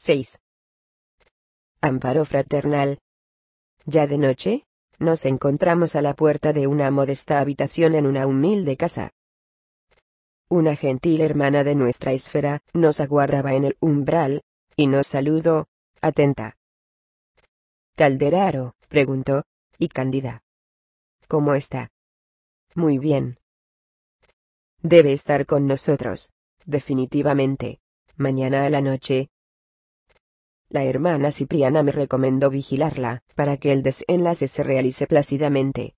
6. Amparo fraternal. Ya de noche, nos encontramos a la puerta de una modesta habitación en una humilde casa. Una gentil hermana de nuestra esfera nos aguardaba en el umbral, y nos saludó, atenta. —Calderaro —preguntó, y Cándida. —¿Cómo está? —Muy bien. Debe estar con nosotros, definitivamente, mañana a la noche. La hermana Cipriana me recomendó vigilarla, para que el desenlace se realice plácidamente.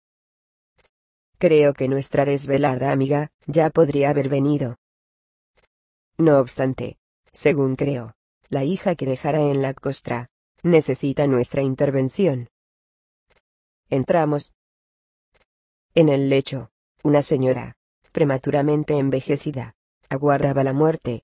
Creo que nuestra desvelada amiga ya podría haber venido. No obstante, según creo, la hija que dejará en la costra necesita nuestra intervención. Entramos. En el lecho, una señora, prematuramente envejecida, aguardaba la muerte.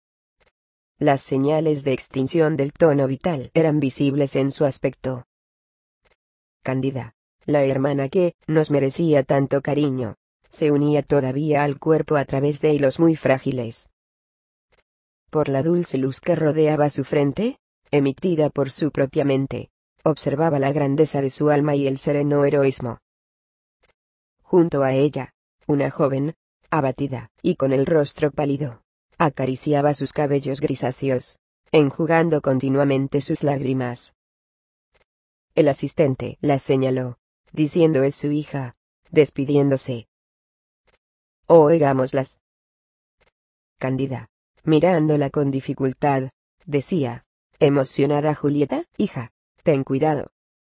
Las señales de extinción del tono vital eran visibles en su aspecto. Cándida, la hermana que nos merecía tanto cariño, se unía todavía al cuerpo a través de hilos muy frágiles. Por la dulce luz que rodeaba su frente, emitida por su propia mente, observaba la grandeza de su alma y el sereno heroísmo. Junto a ella, una joven, abatida y con el rostro pálido, acariciaba sus cabellos grisáceos, enjugando continuamente sus lágrimas. El asistente la señaló, diciendo es su hija, despidiéndose. Oigámoslas. Cándida, mirándola con dificultad, decía, emocionada Julieta, hija, ten cuidado.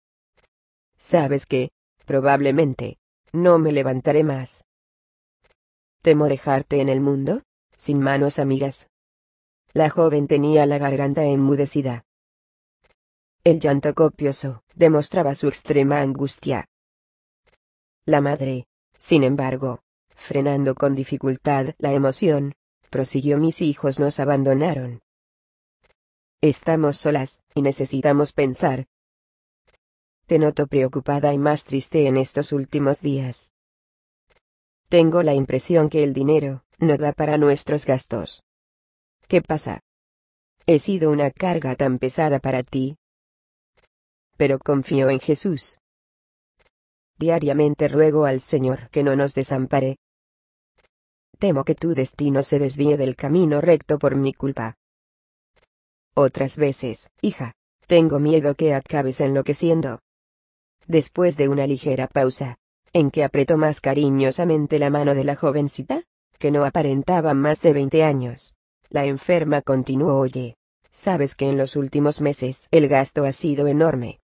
Sabes que, probablemente, no me levantaré más. Temo dejarte en el mundo, sin manos amigas. La joven tenía la garganta enmudecida. El llanto copioso demostraba su extrema angustia. La madre, sin embargo, frenando con dificultad la emoción, prosiguió: mis hijos nos abandonaron. Estamos solas, y necesitamos pensar. Te noto preocupada y más triste en estos últimos días. Tengo la impresión que el dinero no da para nuestros gastos. ¿Qué pasa? ¿He sido una carga tan pesada para ti? Pero confío en Jesús. Diariamente ruego al Señor que no nos desampare. Temo que tu destino se desvíe del camino recto por mi culpa. Otras veces, hija, tengo miedo que acabes enloqueciendo. Después de una ligera pausa, en que apretó más cariñosamente la mano de la jovencita, que no aparentaba más de 20 años, la enferma continuó: oye, sabes que en los últimos meses el gasto ha sido enorme.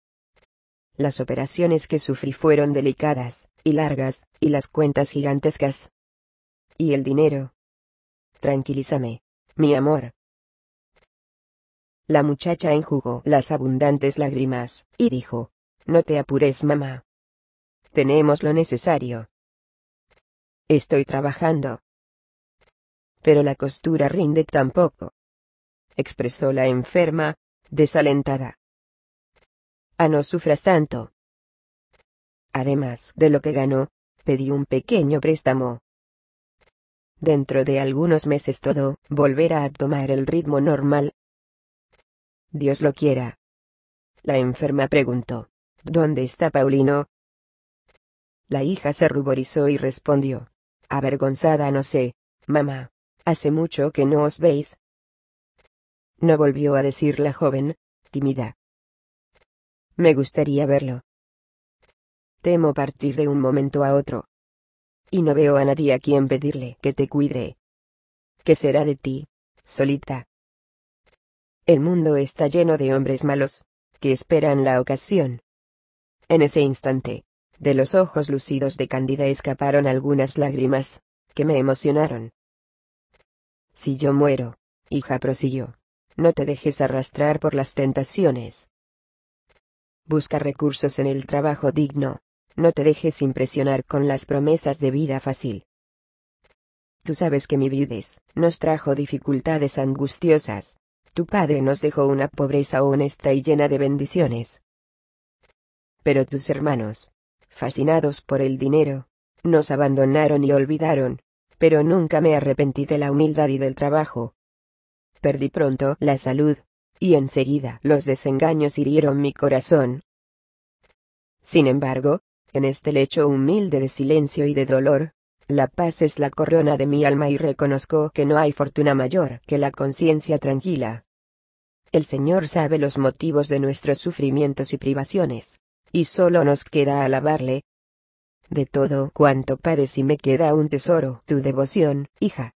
Las operaciones que sufrí fueron delicadas y largas, y las cuentas gigantescas. ¿Y el dinero? Tranquilízame, mi amor. La muchacha enjugó las abundantes lágrimas, y dijo: no te apures, mamá. Tenemos lo necesario. Estoy trabajando. Pero la costura rinde tan poco, expresó la enferma, desalentada. No sufras tanto. Además de lo que ganó, pedí un pequeño préstamo. Dentro de algunos meses todo volverá a tomar el ritmo normal. Dios lo quiera. La enferma preguntó: ¿dónde está Paulino? La hija se ruborizó y respondió: avergonzada, no sé, mamá, hace mucho que no os veis. No volvió a decir la joven, tímida. Me gustaría verlo. Temo partir de un momento a otro. Y no veo a nadie a quien pedirle que te cuide. ¿Qué será de ti, solita? El mundo está lleno de hombres malos, que esperan la ocasión. En ese instante, de los ojos lucidos de Cándida escaparon algunas lágrimas, que me emocionaron. Si yo muero, hija, prosiguió, no te dejes arrastrar por las tentaciones. Busca recursos en el trabajo digno, no te dejes impresionar con las promesas de vida fácil. Tú sabes que mi viudez nos trajo dificultades angustiosas, tu padre nos dejó una pobreza honesta y llena de bendiciones. Pero tus hermanos, fascinados por el dinero, nos abandonaron y olvidaron, pero nunca me arrepentí de la humildad y del trabajo. Perdí pronto la salud, y enseguida los desengaños hirieron mi corazón. Sin embargo, en este lecho humilde de silencio y de dolor, la paz es la corona de mi alma y reconozco que no hay fortuna mayor que la conciencia tranquila. El Señor sabe los motivos de nuestros sufrimientos y privaciones, y solo nos queda alabarle. De todo cuanto padecí me queda un tesoro, tu devoción, hija.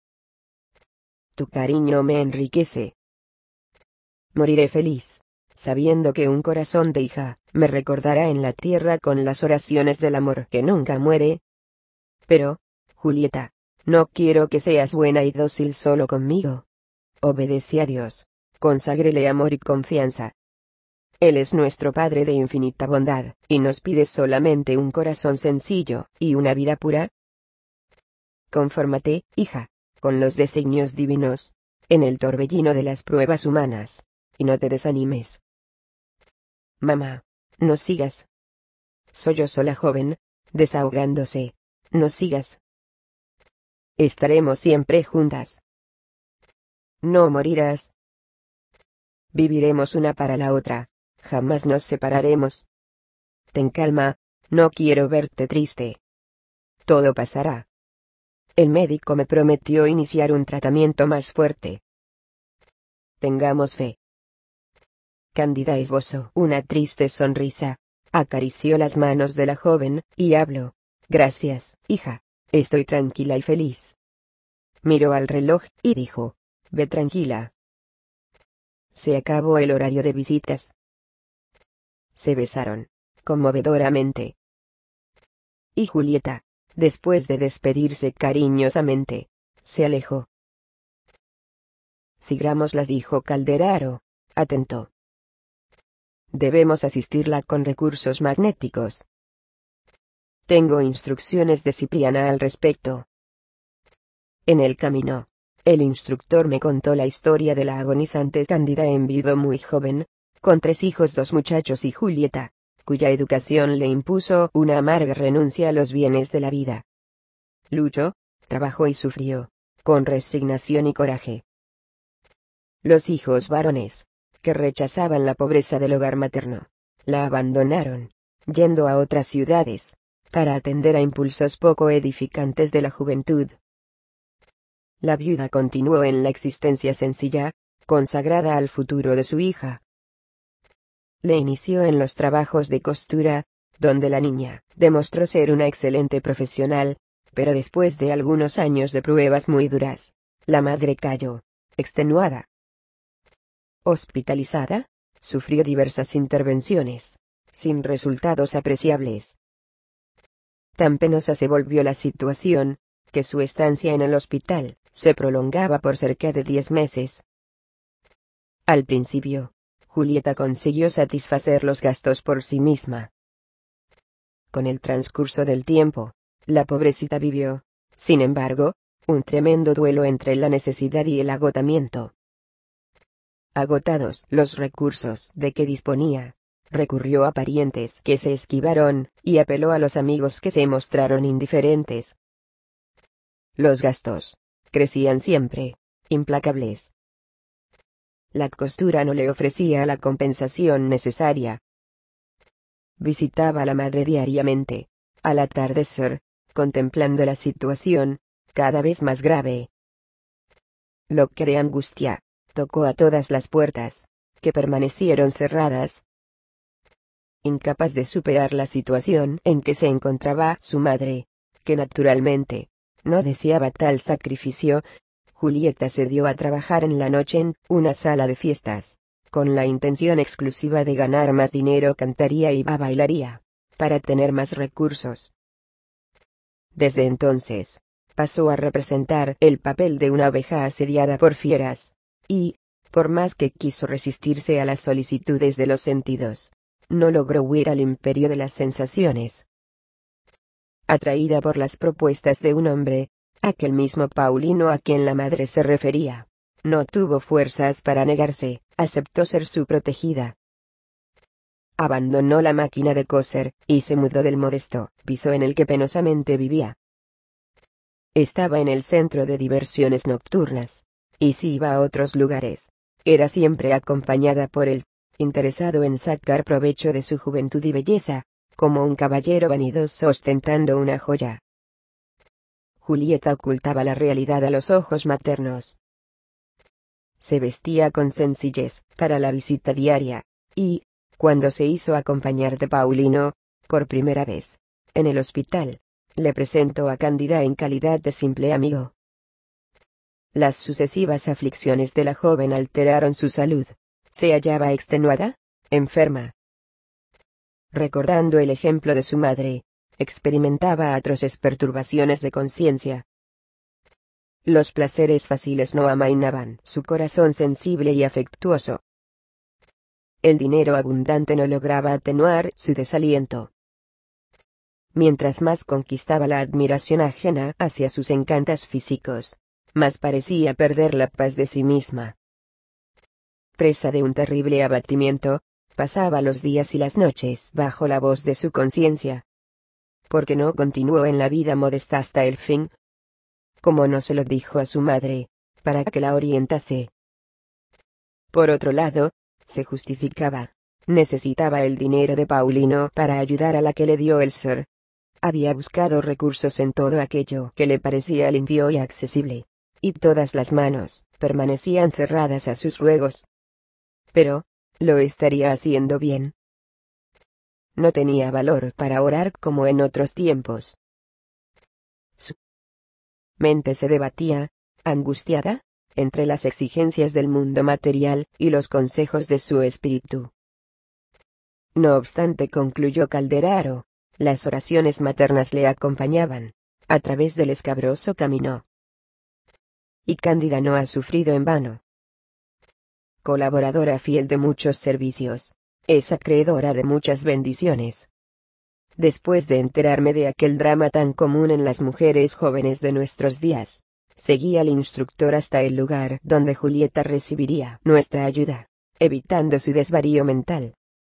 Tu cariño me enriquece. Moriré feliz, sabiendo que un corazón de hija me recordará en la tierra con las oraciones del amor que nunca muere. Pero, Julieta, no quiero que seas buena y dócil solo conmigo. Obedece a Dios, conságrele amor y confianza. Él es nuestro Padre de infinita bondad, y nos pide solamente un corazón sencillo, y una vida pura. Confórmate, hija, con los designios divinos, en el torbellino de las pruebas humanas, y no te desanimes. Mamá, no sigas. Sollozó la joven, desahogándose. No sigas. Estaremos siempre juntas. No morirás. Viviremos una para la otra, jamás nos separaremos. Ten calma, no quiero verte triste. Todo pasará. El médico me prometió iniciar un tratamiento más fuerte. Tengamos fe. Cándida esbozó una triste sonrisa, acarició las manos de la joven, y habló. Gracias, hija, estoy tranquila y feliz. Miró al reloj, y dijo, ve tranquila. Se acabó el horario de visitas. Se besaron, conmovedoramente. Y Julieta, después de despedirse cariñosamente, se alejó. Sigámoslas, dijo Calderaro, atento. Debemos asistirla con recursos magnéticos. Tengo instrucciones de Cipriana al respecto. En el camino, el instructor me contó la historia de la agonizante Cándida en viudo muy joven, con 3 hijos, 2 muchachos y Julieta, cuya educación le impuso una amarga renuncia a los bienes de la vida. Luchó, trabajó y sufrió, con resignación y coraje. Los hijos varones, que rechazaban la pobreza del hogar materno, la abandonaron, yendo a otras ciudades, para atender a impulsos poco edificantes de la juventud. La viuda continuó en la existencia sencilla, consagrada al futuro de su hija. Le inició en los trabajos de costura, donde la niña demostró ser una excelente profesional, pero después de algunos años de pruebas muy duras, la madre cayó, extenuada. Hospitalizada, sufrió diversas intervenciones, sin resultados apreciables. Tan penosa se volvió la situación, que su estancia en el hospital se prolongaba por cerca de 10 meses. Al principio, Julieta consiguió satisfacer los gastos por sí misma. Con el transcurso del tiempo, la pobrecita vivió, sin embargo, un tremendo duelo entre la necesidad y el agotamiento. Agotados los recursos de que disponía, recurrió a parientes que se esquivaron, y apeló a los amigos que se mostraron indiferentes. Los gastos crecían siempre, implacables. La costura no le ofrecía la compensación necesaria. Visitaba a la madre diariamente, al atardecer, contemplando la situación, cada vez más grave. Loca de angustia, tocó a todas las puertas, que permanecieron cerradas. Incapaz de superar la situación en que se encontraba su madre, que naturalmente no deseaba tal sacrificio, Julieta se dio a trabajar en la noche en una sala de fiestas, con la intención exclusiva de ganar más dinero. Cantaría y bailaría, para tener más recursos. Desde entonces, pasó a representar el papel de una oveja asediada por fieras, y, por más que quiso resistirse a las solicitudes de los sentidos, no logró huir al imperio de las sensaciones. Atraída por las propuestas de un hombre, aquel mismo Paulino a quien la madre se refería, no tuvo fuerzas para negarse, aceptó ser su protegida. Abandonó la máquina de coser, y se mudó del modesto piso en el que penosamente vivía. Estaba en el centro de diversiones nocturnas, y si iba a otros lugares, era siempre acompañada por él, interesado en sacar provecho de su juventud y belleza, como un caballero vanidoso ostentando una joya. Julieta ocultaba la realidad a los ojos maternos. Se vestía con sencillez para la visita diaria, y, cuando se hizo acompañar de Paulino, por primera vez, en el hospital, le presentó a Cándida en calidad de simple amigo. Las sucesivas aflicciones de la joven alteraron su salud. Se hallaba extenuada, enferma. Recordando el ejemplo de su madre, experimentaba atroces perturbaciones de conciencia. Los placeres fáciles no amainaban su corazón sensible y afectuoso. El dinero abundante no lograba atenuar su desaliento. Mientras más conquistaba la admiración ajena hacia sus encantos físicos, más parecía perder la paz de sí misma. Presa de un terrible abatimiento, pasaba los días y las noches bajo la voz de su conciencia. ¿Por qué no continuó en la vida modesta hasta el fin? Como no se lo dijo a su madre, para que la orientase. Por otro lado, se justificaba. Necesitaba el dinero de Paulino para ayudar a la que le dio el ser. Había buscado recursos en todo aquello que le parecía limpio y accesible, y todas las manos permanecían cerradas a sus ruegos. Pero, ¿lo estaría haciendo bien? No tenía valor para orar como en otros tiempos. Su mente se debatía, angustiada, entre las exigencias del mundo material y los consejos de su espíritu. No obstante, concluyó Calderaro, las oraciones maternas le acompañaban, a través del escabroso camino. Y Cándida no ha sufrido en vano. Colaboradora fiel de muchos servicios, es acreedora de muchas bendiciones. Después de enterarme de aquel drama tan común en las mujeres jóvenes de nuestros días, seguí al instructor hasta el lugar donde Julieta recibiría nuestra ayuda, evitando su desvarío mental.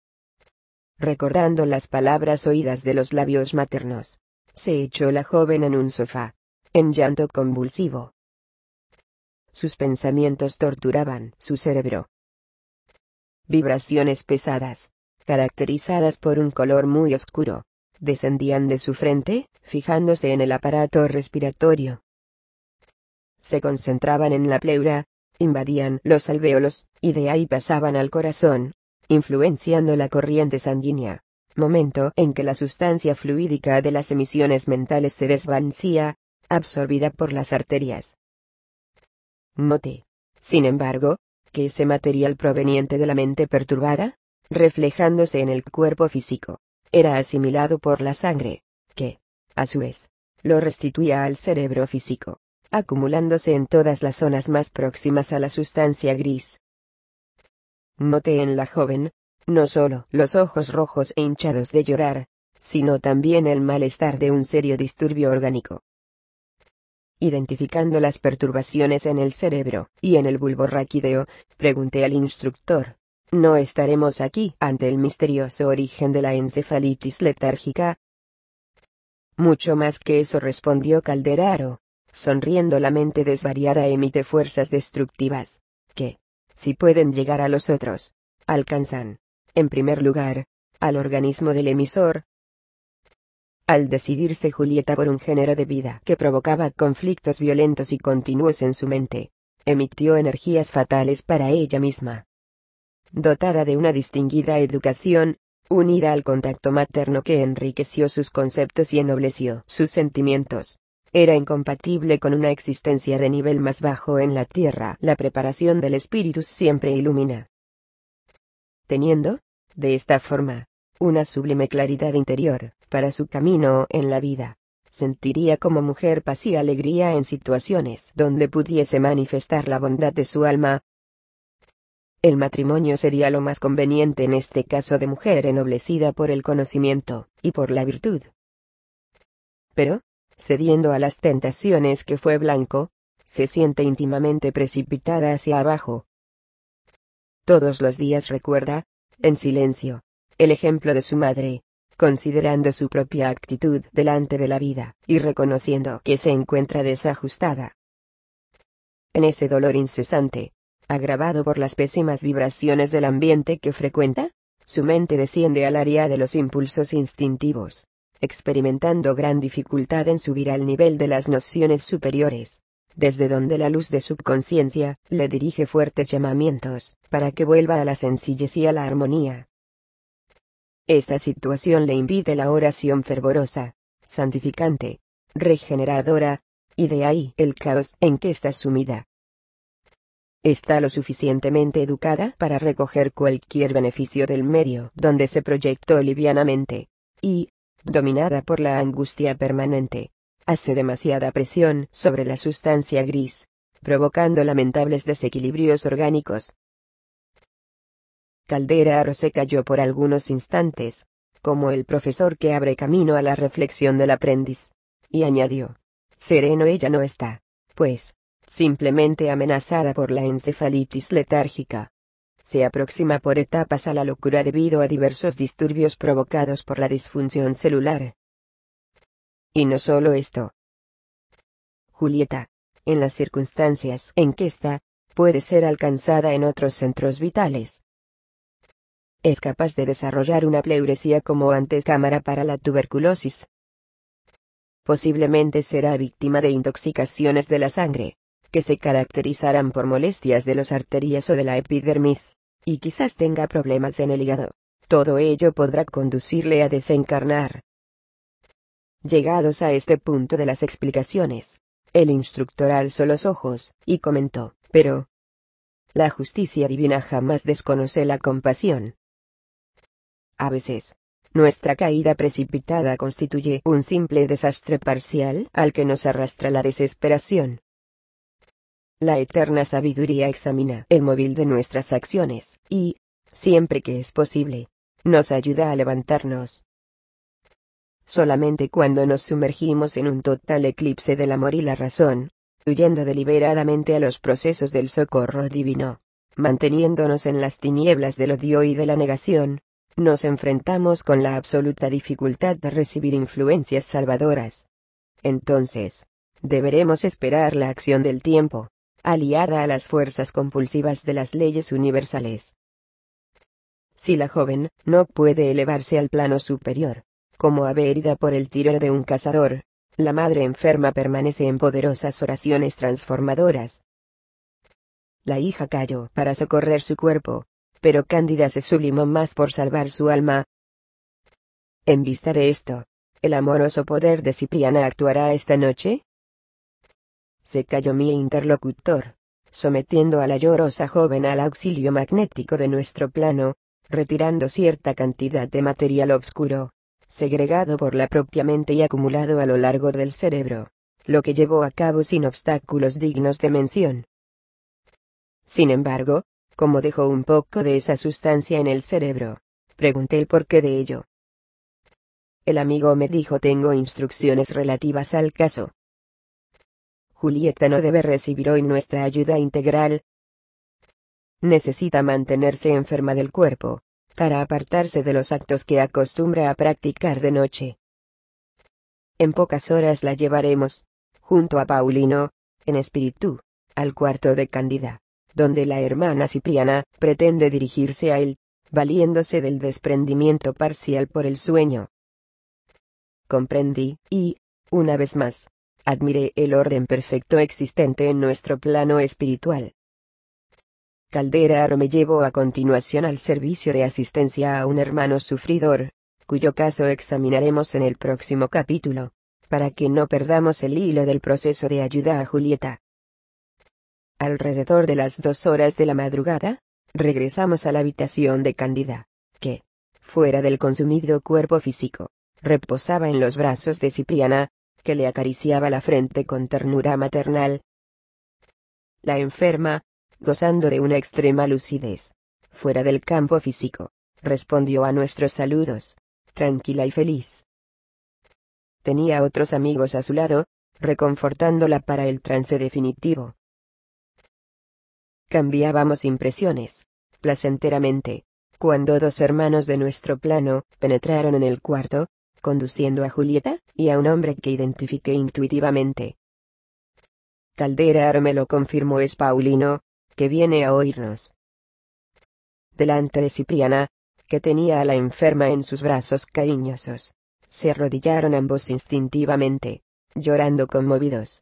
Recordando las palabras oídas de los labios maternos, se echó la joven en un sofá, en llanto convulsivo. Sus pensamientos torturaban su cerebro. Vibraciones pesadas, caracterizadas por un color muy oscuro, descendían de su frente, fijándose en el aparato respiratorio. Se concentraban en la pleura, invadían los alvéolos, y de ahí pasaban al corazón, influenciando la corriente sanguínea, momento en que la sustancia fluídica de las emisiones mentales se desvanecía, absorbida por las arterias. Noté, sin embargo, que ese material proveniente de la mente perturbada, reflejándose en el cuerpo físico, era asimilado por la sangre, que, a su vez, lo restituía al cerebro físico, acumulándose en todas las zonas más próximas a la sustancia gris. Noté en la joven, no solo los ojos rojos e hinchados de llorar, sino también el malestar de un serio disturbio orgánico. Identificando las perturbaciones en el cerebro y en el bulbo raquídeo, pregunté al instructor: ¿no estaremos aquí ante el misterioso origen de la encefalitis letárgica? Mucho más que eso, respondió Calderaro, sonriendo. La mente desvariada emite fuerzas destructivas, que, si pueden llegar a los otros, alcanzan, en primer lugar, al organismo del emisor. Al decidirse Julieta por un género de vida que provocaba conflictos violentos y continuos en su mente, emitió energías fatales para ella misma. Dotada de una distinguida educación, unida al contacto materno que enriqueció sus conceptos y ennobleció sus sentimientos, era incompatible con una existencia de nivel más bajo en la tierra. La preparación del espíritu siempre ilumina. Teniendo, de esta forma, una sublime claridad interior para su camino en la vida, sentiría como mujer paz y alegría en situaciones donde pudiese manifestar la bondad de su alma. El matrimonio sería lo más conveniente en este caso de mujer ennoblecida por el conocimiento y por la virtud. Pero, cediendo a las tentaciones que fue blanco, se siente íntimamente precipitada hacia abajo. Todos los días recuerda, en silencio, el ejemplo de su madre, considerando su propia actitud delante de la vida, y reconociendo que se encuentra desajustada. En ese dolor incesante, agravado por las pésimas vibraciones del ambiente que frecuenta, su mente desciende al área de los impulsos instintivos, experimentando gran dificultad en subir al nivel de las nociones superiores, desde donde la luz de su conciencia le dirige fuertes llamamientos para que vuelva a la sencillez y a la armonía. Esa situación le impide la oración fervorosa, santificante, regeneradora, y de ahí el caos en que está sumida. Está lo suficientemente educada para recoger cualquier beneficio del medio donde se proyectó livianamente, y, dominada por la angustia permanente, hace demasiada presión sobre la sustancia gris, provocando lamentables desequilibrios orgánicos. Caldera se calló por algunos instantes, como el profesor que abre camino a la reflexión del aprendiz, y añadió: sereno ella no está, pues, simplemente amenazada por la encefalitis letárgica. Se aproxima por etapas a la locura debido a diversos disturbios provocados por la disfunción celular. Y no solo esto. Julieta, en las circunstancias en que está, puede ser alcanzada en otros centros vitales. Es capaz de desarrollar una pleuresía como antecámara para la tuberculosis. Posiblemente será víctima de intoxicaciones de la sangre, que se caracterizarán por molestias de las arterias o de la epidermis, y quizás tenga problemas en el hígado. Todo ello podrá conducirle a desencarnar. Llegados a este punto de las explicaciones, el instructor alzó los ojos y comentó: pero la justicia divina jamás desconoce la compasión. A veces, nuestra caída precipitada constituye un simple desastre parcial al que nos arrastra la desesperación. La eterna sabiduría examina el móvil de nuestras acciones y, siempre que es posible, nos ayuda a levantarnos. Solamente cuando nos sumergimos en un total eclipse del amor y la razón, huyendo deliberadamente a los procesos del socorro divino, manteniéndonos en las tinieblas del odio y de la negación, nos enfrentamos con la absoluta dificultad de recibir influencias salvadoras. Entonces, deberemos esperar la acción del tiempo, aliada a las fuerzas compulsivas de las leyes universales. Si la joven no puede elevarse al plano superior, como ave herida por el tiro de un cazador, la madre enferma permanece en poderosas oraciones transformadoras. La hija cayó para socorrer su cuerpo, pero Cándida se sublimó más por salvar su alma. En vista de esto, ¿el amoroso poder de Cipriana actuará esta noche? Se calló mi interlocutor, sometiendo a la llorosa joven al auxilio magnético de nuestro plano, retirando cierta cantidad de material obscuro, segregado por la propia mente y acumulado a lo largo del cerebro, lo que llevó a cabo sin obstáculos dignos de mención. Sin embargo, como dejó un poco de esa sustancia en el cerebro, pregunté el porqué de ello. El amigo me dijo: tengo instrucciones relativas al caso. Julieta no debe recibir hoy nuestra ayuda integral. Necesita mantenerse enferma del cuerpo, para apartarse de los actos que acostumbra a practicar de noche. En pocas horas la llevaremos, junto a Paulino, en espíritu, al cuarto de Cándida, donde la hermana Cipriana pretende dirigirse a él, valiéndose del desprendimiento parcial por el sueño. Comprendí, y, una vez más, admiré el orden perfecto existente en nuestro plano espiritual. Caldera me llevó a continuación al servicio de asistencia a un hermano sufridor, cuyo caso examinaremos en el próximo capítulo, para que no perdamos el hilo del proceso de ayuda a Julieta. Alrededor de las 2 horas de la madrugada, regresamos a la habitación de Cándida, que, fuera del consumido cuerpo físico, reposaba en los brazos de Cipriana, que le acariciaba la frente con ternura maternal. La enferma, gozando de una extrema lucidez, fuera del campo físico, respondió a nuestros saludos, tranquila y feliz. Tenía otros amigos a su lado, reconfortándola para el trance definitivo. Cambiábamos impresiones, placenteramente, cuando 2 hermanos de nuestro plano penetraron en el cuarto, conduciendo a Julieta y a un hombre que identifiqué intuitivamente. Caldera me lo confirmó: es Paulino, que viene a oírnos. Delante de Cipriana, que tenía a la enferma en sus brazos cariñosos, se arrodillaron ambos instintivamente, llorando conmovidos.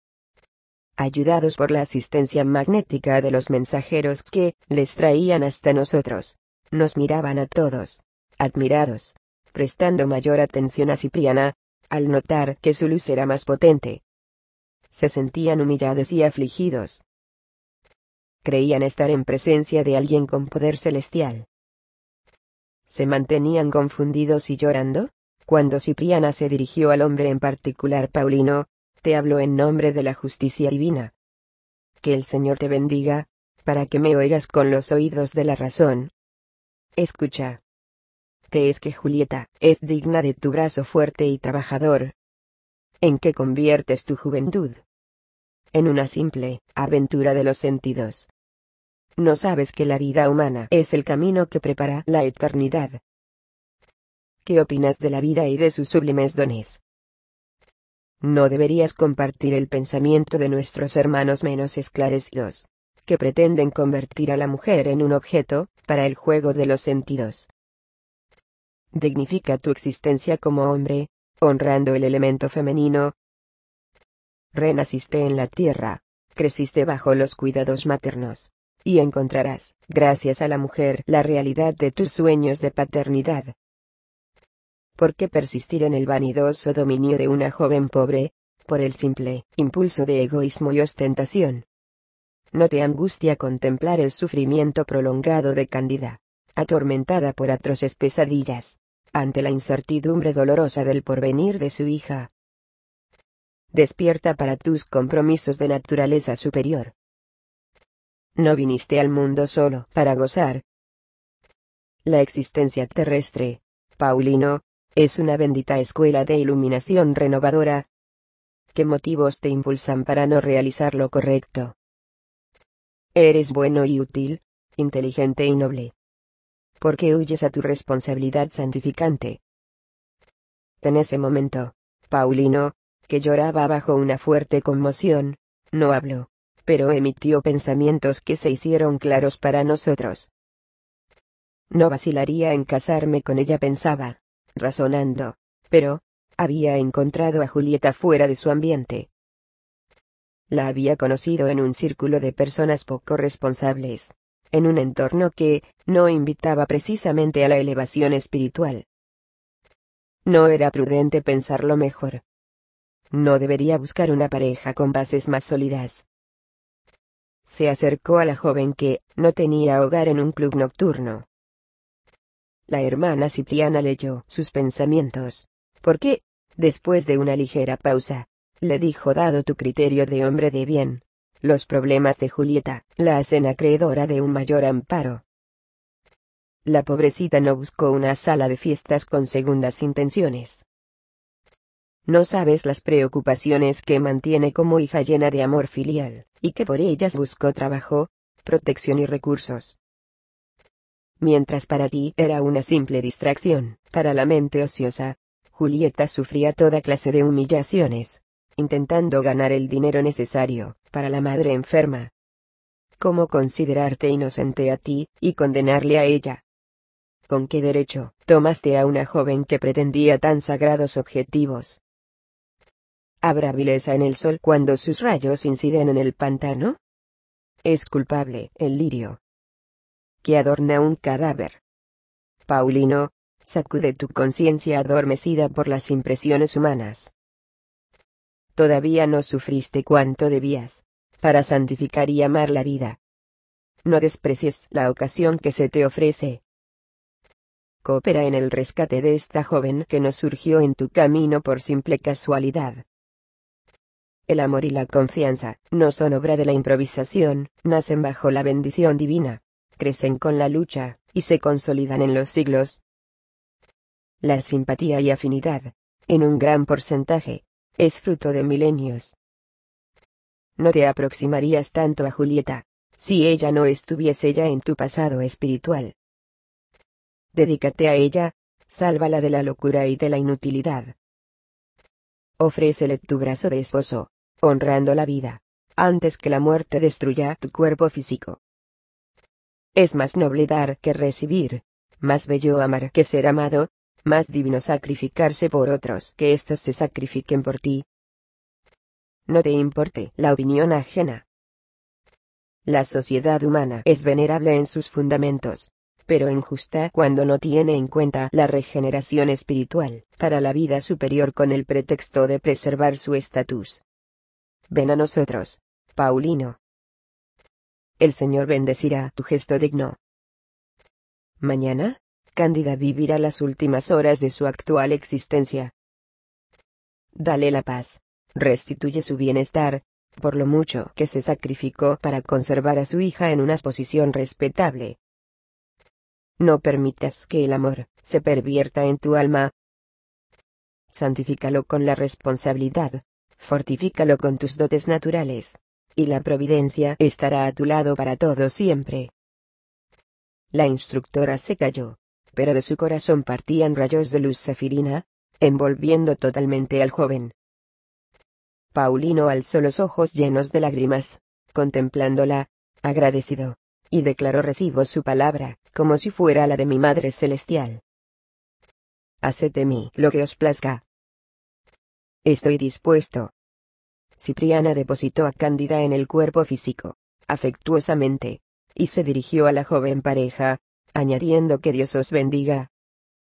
Ayudados por la asistencia magnética de los mensajeros que les traían hasta nosotros, nos miraban a todos, admirados, prestando mayor atención a Cipriana, al notar que su luz era más potente. Se sentían humillados y afligidos. Creían estar en presencia de alguien con poder celestial. ¿Se mantenían confundidos y llorando? Cuando Cipriana se dirigió al hombre en particular, Paulino, te hablo en nombre de la justicia divina. Que el Señor te bendiga, para que me oigas con los oídos de la razón. Escucha. ¿Crees que Julieta es digna de tu brazo fuerte y trabajador? ¿En qué conviertes tu juventud? En una simple aventura de los sentidos. ¿No sabes que la vida humana es el camino que prepara la eternidad? ¿Qué opinas de la vida y de sus sublimes dones? ¿No deberías compartir el pensamiento de nuestros hermanos menos esclarecidos, que pretenden convertir a la mujer en un objeto para el juego de los sentidos? Dignifica tu existencia como hombre, honrando el elemento femenino. Renaciste en la tierra, creciste bajo los cuidados maternos, y encontrarás, gracias a la mujer, la realidad de tus sueños de paternidad. ¿Por qué persistir en el vanidoso dominio de una joven pobre, por el simple impulso de egoísmo y ostentación? ¿No te angustia contemplar el sufrimiento prolongado de Cándida, atormentada por atroces pesadillas, ante la incertidumbre dolorosa del porvenir de su hija? Despierta para tus compromisos de naturaleza superior. No viniste al mundo solo para gozar. La existencia terrestre, Paulino, es una bendita escuela de iluminación renovadora. ¿Qué motivos te impulsan para no realizar lo correcto? Eres bueno y útil, inteligente y noble. ¿Por qué huyes a tu responsabilidad santificante? En ese momento, Paulino, que lloraba bajo una fuerte conmoción, no habló, pero emitió pensamientos que se hicieron claros para nosotros. No vacilaría en casarme con ella, pensaba, razonando, pero había encontrado a Julieta fuera de su ambiente. La había conocido en un círculo de personas poco responsables, en un entorno que no invitaba precisamente a la elevación espiritual. No era prudente pensarlo mejor. No debería buscar una pareja con bases más sólidas. Se acercó a la joven que no tenía hogar en un club nocturno. La hermana Cipriana leyó sus pensamientos, porque, después de una ligera pausa, le dijo: dado tu criterio de hombre de bien, los problemas de Julieta la hacen acreedora de un mayor amparo. La pobrecita no buscó una sala de fiestas con segundas intenciones. No sabes las preocupaciones que mantiene como hija llena de amor filial, y que por ellas buscó trabajo, protección y recursos. Mientras para ti era una simple distracción, para la mente ociosa, Julieta sufría toda clase de humillaciones, intentando ganar el dinero necesario para la madre enferma. ¿Cómo considerarte inocente a ti, y condenarle a ella? ¿Con qué derecho tomaste a una joven que pretendía tan sagrados objetivos? ¿Habrá vileza en el sol cuando sus rayos inciden en el pantano? Es culpable el lirio que adorna un cadáver. Paulino, sacude tu conciencia adormecida por las impresiones humanas. Todavía no sufriste cuanto debías, para santificar y amar la vida. No desprecies la ocasión que se te ofrece. Coopera en el rescate de esta joven que no surgió en tu camino por simple casualidad. El amor y la confianza no son obra de la improvisación, nacen bajo la bendición divina, crecen con la lucha, y se consolidan en los siglos. La simpatía y afinidad, en un gran porcentaje, es fruto de milenios. No te aproximarías tanto a Julieta, si ella no estuviese ya en tu pasado espiritual. Dedícate a ella, sálvala de la locura y de la inutilidad. Ofrécele tu brazo de esposo, honrando la vida, antes que la muerte destruya tu cuerpo físico. Es más noble dar que recibir, más bello amar que ser amado, más divino sacrificarse por otros que estos se sacrifiquen por ti. No te importe la opinión ajena. La sociedad humana es venerable en sus fundamentos, pero injusta cuando no tiene en cuenta la regeneración espiritual para la vida superior con el pretexto de preservar su estatus. Ven a nosotros, Paulino. El Señor bendecirá tu gesto digno. Mañana, Cándida vivirá las últimas horas de su actual existencia. Dale la paz, restituye su bienestar, por lo mucho que se sacrificó para conservar a su hija en una posición respetable. No permitas que el amor se pervierta en tu alma. Santifícalo con la responsabilidad, fortifícalo con tus dotes naturales, y la providencia estará a tu lado para todo siempre. La instructora se calló, pero de su corazón partían rayos de luz zafirina, envolviendo totalmente al joven. Paulino alzó los ojos llenos de lágrimas, contemplándola, agradecido, y declaró: recibo su palabra, como si fuera la de mi Madre Celestial. Haced de mí lo que os plazca. Estoy dispuesto. Cipriana depositó a Cándida en el cuerpo físico, afectuosamente, y se dirigió a la joven pareja, añadiendo: que Dios os bendiga.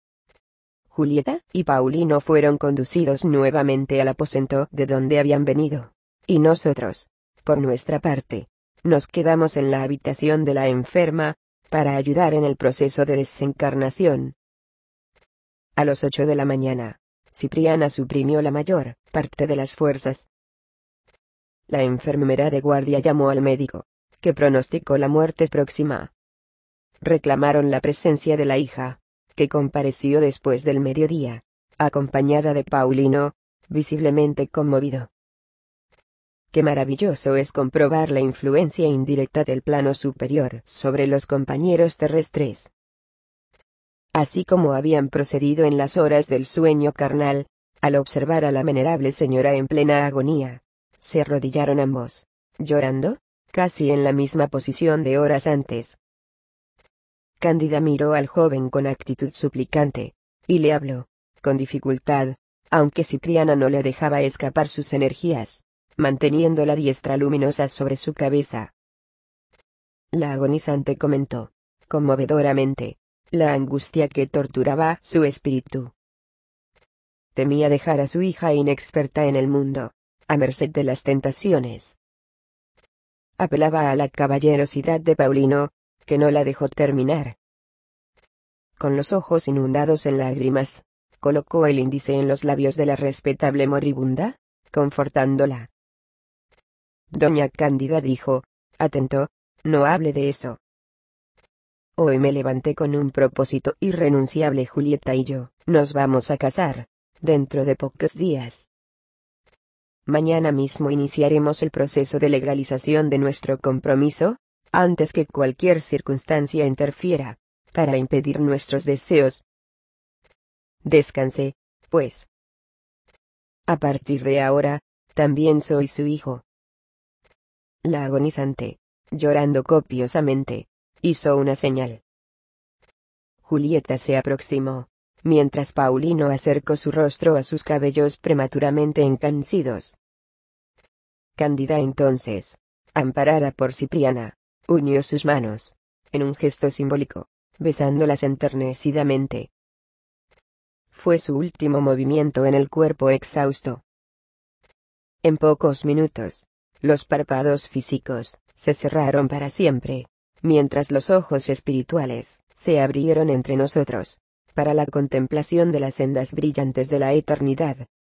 Julieta y Paulino fueron conducidos nuevamente al aposento de donde habían venido, y nosotros, por nuestra parte, nos quedamos en la habitación de la enferma, para ayudar en el proceso de desencarnación. A las 8 de la mañana, Cipriana suprimió la mayor parte de las fuerzas. La enfermera de guardia llamó al médico, que pronosticó la muerte próxima. Reclamaron la presencia de la hija, que compareció después del mediodía, acompañada de Paulino, visiblemente conmovido. Qué maravilloso es comprobar la influencia indirecta del plano superior sobre los compañeros terrestres. Así como habían procedido en las horas del sueño carnal, al observar a la venerable señora en plena agonía, se arrodillaron ambos, llorando, casi en la misma posición de horas antes. Cándida miró al joven con actitud suplicante, y le habló, con dificultad, aunque Cipriana no le dejaba escapar sus energías, manteniendo la diestra luminosa sobre su cabeza. La agonizante comentó, conmovedoramente, la angustia que torturaba su espíritu. Temía dejar a su hija inexperta en el mundo, a merced de las tentaciones. Apelaba a la caballerosidad de Paulino, que no la dejó terminar. Con los ojos inundados en lágrimas, colocó el índice en los labios de la respetable moribunda, confortándola. Doña Cándida dijo, atento, no hable de eso. Hoy me levanté con un propósito irrenunciable. Julieta y yo nos vamos a casar, dentro de pocos días. Mañana mismo iniciaremos el proceso de legalización de nuestro compromiso, antes que cualquier circunstancia interfiera, para impedir nuestros deseos. Descanse, pues. A partir de ahora, también soy su hijo. La agonizante, llorando copiosamente, hizo una señal. Julieta se aproximó, mientras Paulino acercó su rostro a sus cabellos prematuramente encancidos. Cándida entonces, amparada por Cipriana, unió sus manos, en un gesto simbólico, besándolas enternecidamente. Fue su último movimiento en el cuerpo exhausto. En pocos minutos, los párpados físicos se cerraron para siempre, mientras los ojos espirituales se abrieron entre nosotros, para la contemplación de las sendas brillantes de la eternidad.